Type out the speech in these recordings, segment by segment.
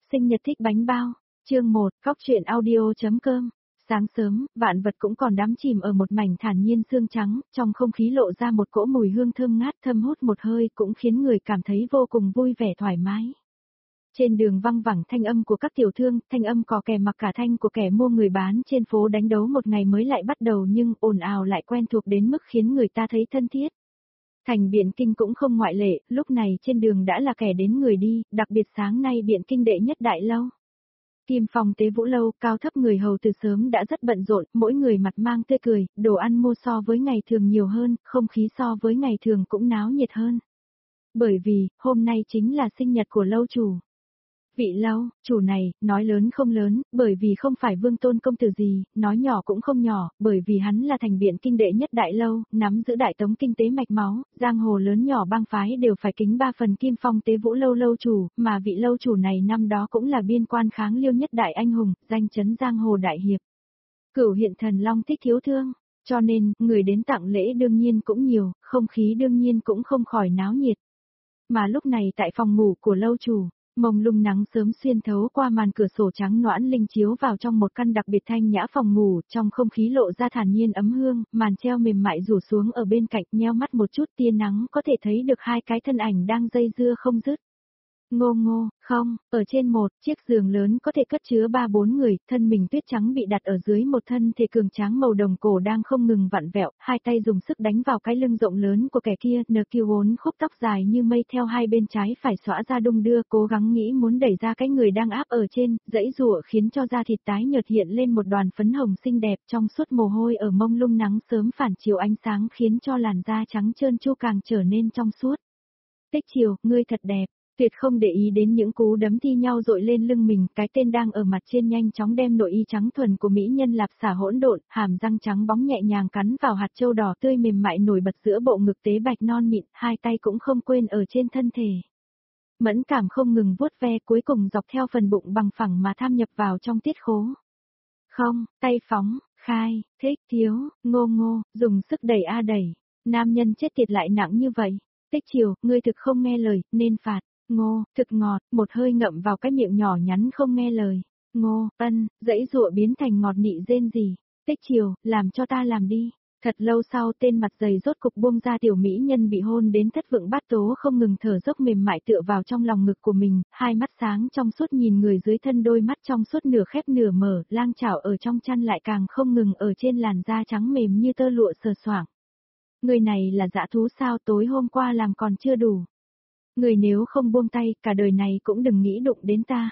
Sinh nhật thích bánh bao. Chương 1, Cóc truyện audio.com. Sáng sớm, vạn vật cũng còn đắm chìm ở một mảnh thản nhiên sương trắng, trong không khí lộ ra một cỗ mùi hương thơm ngát thơm hút một hơi cũng khiến người cảm thấy vô cùng vui vẻ thoải mái. Trên đường văng vẳng thanh âm của các tiểu thương, thanh âm cò kè mặc cả thanh của kẻ mua người bán trên phố đánh đấu một ngày mới lại bắt đầu nhưng ồn ào lại quen thuộc đến mức khiến người ta thấy thân thiết. Thành Biện Kinh cũng không ngoại lệ, lúc này trên đường đã là kẻ đến người đi, đặc biệt sáng nay Biện Kinh đệ nhất đại lâu. Kim Phong Tế Vũ lâu, cao thấp người hầu từ sớm đã rất bận rộn, mỗi người mặt mang tươi cười, đồ ăn mua so với ngày thường nhiều hơn, không khí so với ngày thường cũng náo nhiệt hơn. Bởi vì, hôm nay chính là sinh nhật của lâu chủ. Vị lâu, chủ này, nói lớn không lớn, bởi vì không phải vương tôn công tử gì, nói nhỏ cũng không nhỏ, bởi vì hắn là Thành Biện Kinh đệ nhất đại lâu, nắm giữ đại tống kinh tế mạch máu, giang hồ lớn nhỏ bang phái đều phải kính 3 phần Kim Phong Tế Vũ lâu lâu chủ, mà vị lâu chủ này năm đó cũng là biên quan kháng liêu nhất đại anh hùng, danh chấn giang hồ đại hiệp. Cửu hiện thần long Thích Thiếu Thương, cho nên, người đến tặng lễ đương nhiên cũng nhiều, không khí đương nhiên cũng không khỏi náo nhiệt. Mà lúc này tại phòng ngủ của lâu chủ, mông lung nắng sớm xuyên thấu qua màn cửa sổ trắng nõn linh chiếu vào trong một căn đặc biệt thanh nhã phòng ngủ, trong không khí lộ ra thản nhiên ấm hương, màn treo mềm mại rủ xuống ở bên cạnh, nheo mắt một chút tia nắng có thể thấy được hai cái thân ảnh đang dây dưa không dứt. Ngô ngô, không, ở trên một chiếc giường lớn có thể cất chứa 3-4 người, thân mình tuyết trắng bị đặt ở dưới một thân thể cường tráng màu đồng cổ đang không ngừng vặn vẹo, hai tay dùng sức đánh vào cái lưng rộng lớn của kẻ kia, nờ kiêu uốn khúc tóc dài như mây theo hai bên trái phải xõa ra đung đưa, cố gắng nghĩ muốn đẩy ra cái người đang áp ở trên, dãy rụa khiến cho da thịt tái nhợt hiện lên một đoàn phấn hồng xinh đẹp, trong suốt mồ hôi ở mông lung nắng sớm phản chiếu ánh sáng khiến cho làn da trắng trơn tru càng trở nên trong suốt. Tích Chiều, ngươi thật đẹp. Tuyệt không để ý đến những cú đấm thi nhau dội lên lưng mình, cái tên đang ở mặt trên nhanh chóng đem nội y trắng thuần của mỹ nhân lạp xả hỗn độn, hàm răng trắng bóng nhẹ nhàng cắn vào hạt châu đỏ tươi mềm mại nổi bật giữa bộ ngực tế bạch non mịn, hai tay cũng không quên ở trên thân thể. Mẫn cảm không ngừng vuốt ve cuối cùng dọc theo phần bụng bằng phẳng mà tham nhập vào trong tiết khố. Không, tay phóng, khai, thích, thiếu, ngô ngô, dùng sức đẩy a đẩy. Nam nhân chết tiệt lại nặng như vậy. Tích Chiều, ngươi thực không nghe lời, nên phạt. Ngô, thực ngọt, một hơi ngậm vào cái miệng nhỏ nhắn không nghe lời. Ngô, dãy dụa biến thành ngọt nị rên gì. Tích Chiều, làm cho ta làm đi. Thật lâu sau tên mặt dày rốt cục buông ra tiểu mỹ nhân bị hôn đến thất vượng bát tố không ngừng thở dốc mềm mại tựa vào trong lòng ngực của mình, hai mắt sáng trong suốt nhìn người dưới thân đôi mắt trong suốt nửa khép nửa mở, lang chảo ở trong chăn lại càng không ngừng ở trên làn da trắng mềm như tơ lụa sờ soạng. Người này là dã thú sao, tối hôm qua làm còn chưa đủ. Người nếu không buông tay, cả đời này cũng đừng nghĩ đụng đến ta.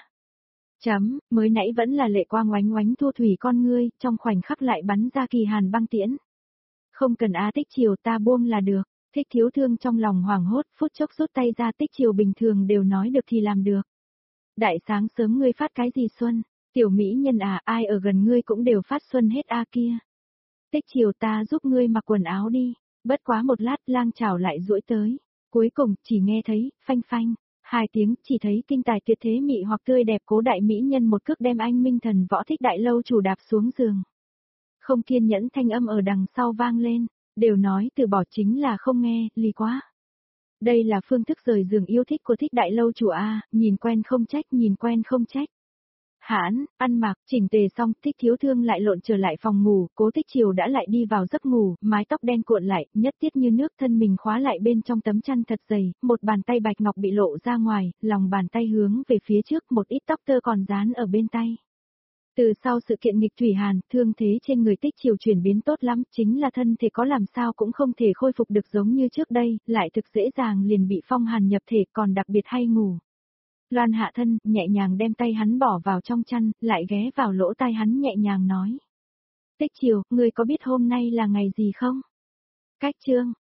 Mới nãy vẫn là lệ quang oánh oánh thu thủy con ngươi, trong khoảnh khắc lại bắn ra kỳ hàn băng tiễn. Không cần Tích Chiều, ta buông là được. Thích Thiếu Thương trong lòng hoảng hốt, phút chốc rút tay ra. Tích Chiều bình thường đều nói được thì làm được. Đại sáng sớm ngươi phát cái gì xuân? Tiểu mỹ nhân à, ai ở gần ngươi cũng đều phát xuân hết kia. Tích Chiều, ta giúp ngươi mặc quần áo đi. Bất quá một lát lang chảo lại duỗi tới. Cuối cùng, chỉ nghe thấy, phanh phanh, 2 tiếng, chỉ thấy kinh tài tuyệt thế mị hoặc tươi đẹp cố đại mỹ nhân một cước đem anh minh thần Võ Thích đại lâu chủ đạp xuống giường. Không kiên nhẫn thanh âm ở đằng sau vang lên, đều nói từ bỏ chính là không nghe, lì quá. Đây là phương thức rời giường yêu thích của Thích đại lâu chủ nhìn quen không trách, nhìn quen không trách. Hãn, ăn mặc, chỉnh tề xong, Thích Thiếu Thương lại lộn trở lại phòng ngủ, Cố Tích Chiều đã lại đi vào giấc ngủ, mái tóc đen cuộn lại, nhất tiết như nước, thân mình khóa lại bên trong tấm chăn thật dày, một bàn tay bạch ngọc bị lộ ra ngoài, lòng bàn tay hướng về phía trước, một ít tóc tơ còn dán ở bên tay. Từ sau sự kiện nghịch thủy hàn, thương thế trên người Tích Chiều chuyển biến tốt lắm, chính là thân thể có làm sao cũng không thể khôi phục được giống như trước đây, lại thực dễ dàng liền bị phong hàn nhập thể, còn đặc biệt hay ngủ. Loan hạ thân, nhẹ nhàng đem tay hắn bỏ vào trong chăn, lại ghé vào lỗ tai hắn nhẹ nhàng nói. Tích Chiều, ngươi có biết hôm nay là ngày gì không? Cách chương,